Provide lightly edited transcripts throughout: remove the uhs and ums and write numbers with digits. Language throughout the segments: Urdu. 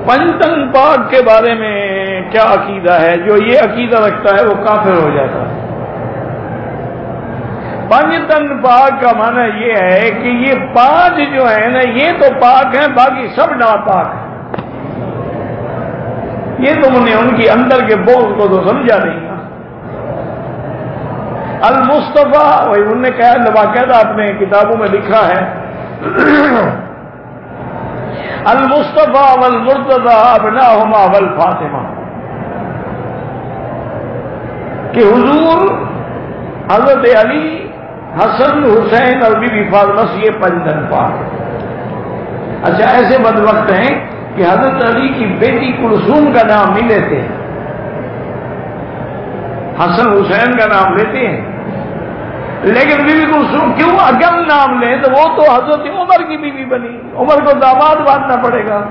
پنجتن پاک کے بارے میں کیا عقیدہ ہے؟ جو یہ عقیدہ رکھتا ہے وہ کافر ہو جاتا ہے۔ پنجتن پاک کا معنی یہ ہے کہ یہ پانچ جو ہے نا یہ تو پاک ہیں، باقی سب ناپاک ہیں۔ یہ تم نے ان کی اندر کے بوجھ کو تو سمجھا نہیں نا۔ المصطفیٰ، وہی انہوں نے کہا باقاعدہ اپنے کتابوں میں لکھا ہے المصطفیٰ والمرتضیٰ ابناہما والفاطمہ، کہ حضور حضرت علی، حسن، حسین اور بی بی فاطمہ سے یہ پنجتن پاک۔ اچھا ایسے بدبخت ہیں کہ حضرت علی کی بیٹی کلثوم کا نام نہیں لیتے، حسن حسین کا نام لیتے ہیں، لیکن بی بی کلثوم کیوں اگر نام لیں تو وہ تو حضرت عمر کی بیوی بنی، عمر کو داماد باندھنا پڑے گا،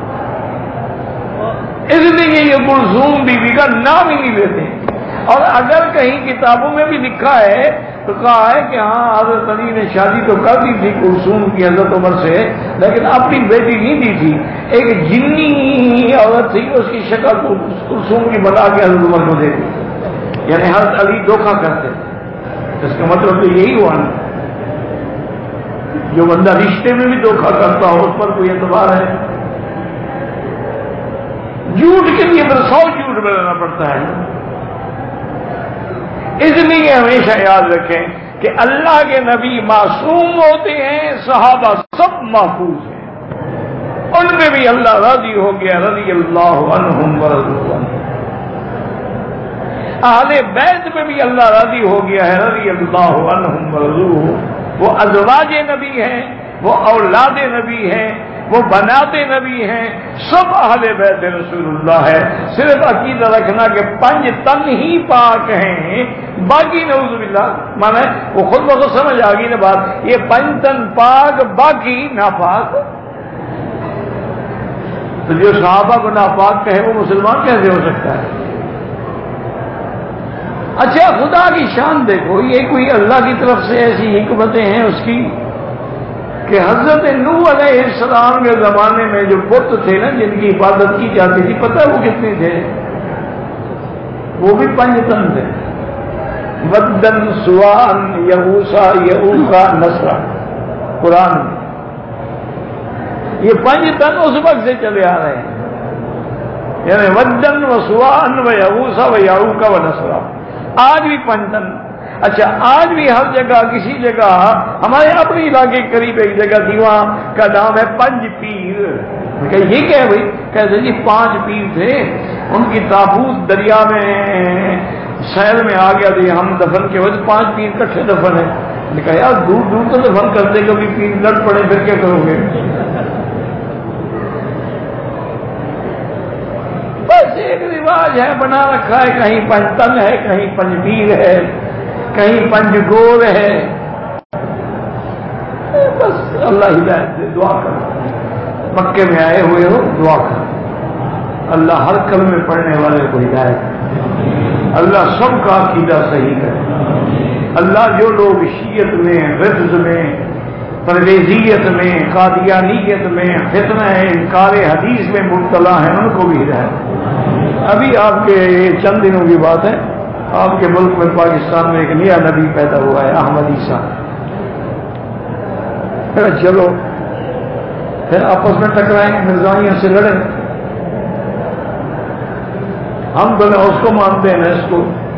اس لیے یہ کلثوم بیوی کا نام ہی نہیں لیتے۔ اور اگر کہیں کتابوں میں بھی لکھا ہے تو کہا ہے کہ ہاں حضرت علی نے شادی تو کر دی تھی کلثوم کی حضرت عمر سے، لیکن اپنی بیٹی نہیں دی تھی، ایک جنی عورت تھی اس کی شکل کلثوم کی بنا کے حضرت عمر کو دے دی، یعنی حضرت علی دھوکہ کرتے تھے۔ اس کا مطلب تو یہی ہوا نا، جو بندہ رشتے میں بھی دھوکہ کرتا ہو اس پر کوئی اعتبار ہے؟ جھوٹ کے لیے پھر 100 جھوٹ بنانا پڑتا ہے۔ اس لیے ہمیشہ یاد رکھیں کہ اللہ کے نبی معصوم ہوتے ہیں، صحابہ سب محفوظ ہیں، ان پہ بھی اللہ راضی ہو گیا، رضی اللہ عنہم ورضوا عنہ۔ اہل بیت پہ بھی اللہ راضی ہو گیا ہے، رضی اللہ عنہم ورضوا۔ وہ ازواج نبی ہیں، وہ اولاد نبی ہیں، وہ بنات نبی ہیں، سب اہل بیت رسول اللہ ہے۔ صرف عقیدہ رکھنا کہ پنج تن ہی پاک ہیں، باقی نعوذ باللہ، مانا وہ خود بخود سمجھ آ گئی نا بات، یہ پنج تن پاک باقی ناپاک۔ تو جو صحابہ کو ناپاک کہے وہ مسلمان کیسے ہو سکتا ہے؟ اچھا خدا کی شان دیکھو، یہ کوئی اللہ کی طرف سے ایسی حکمتیں ہیں اس کی کہ حضرت نوح علیہ السلام کے زمانے میں جو بت تھے نا جن کی عبادت کی جاتی تھی، پتہ ہے وہ کتنے تھے؟ وہ بھی پنجتن تھے، ودن، سوان، یغوثا، یعوقا، نصرا، قرآن میں یہ پنجتن اس وقت سے چلے آ رہے ہیں، یعنی ودن و سوان و یغوثا و یعوقا و نصرا، آج بھی پنجتن۔ اچھا آج بھی ہر جگہ کسی جگہ، ہمارے اپنے علاقے کے قریب ایک جگہ تھی، وہاں کا نام ہے پنج پیر۔ کہ یہ کیا ہے بھائی؟ کہتے جی 5 پیر تھے، ان کی تابوت دریا میں سیل میں آ گیا تھی، ہم دفن کے وقت 5 پیر کٹھے دفن ہیں۔ میں نے کہا یار دور دور تو دفن کرتے، کبھی پیر لڑ پڑے پھر کیا کرو گے؟ بس ایک رواج ہے بنا رکھا ہے، کہیں پنجتن ہے، کہیں پنج پیر ہے، کہیں پنج گور ہے۔ بس اللہ ہدایت دے، دعا کرو، مکے میں آئے ہوئے ہو دعا کرو، اللہ ہر کلمے پڑھنے والے کو ہدایت دے، اللہ سب کا عقیدہ صحیح کرے، اللہ جو لوگ شیعت میں، رفض میں، پرویزیت میں، قادیانیت میں، فتنہ انکار حدیث میں مبتلا ہیں ان کو بھی ہدایت۔ ابھی آپ کے چند دنوں کی بات ہے، آپ کے ملک میں پاکستان میں ایک نیا نبی پیدا ہوا ہے، احمد عیسیٰ۔ چلو پھر آپس میں ٹکرائیں، مرزائیوں سے لڑیں، ہم تو نہ اس کو مانتے ہیں نہ اس کو۔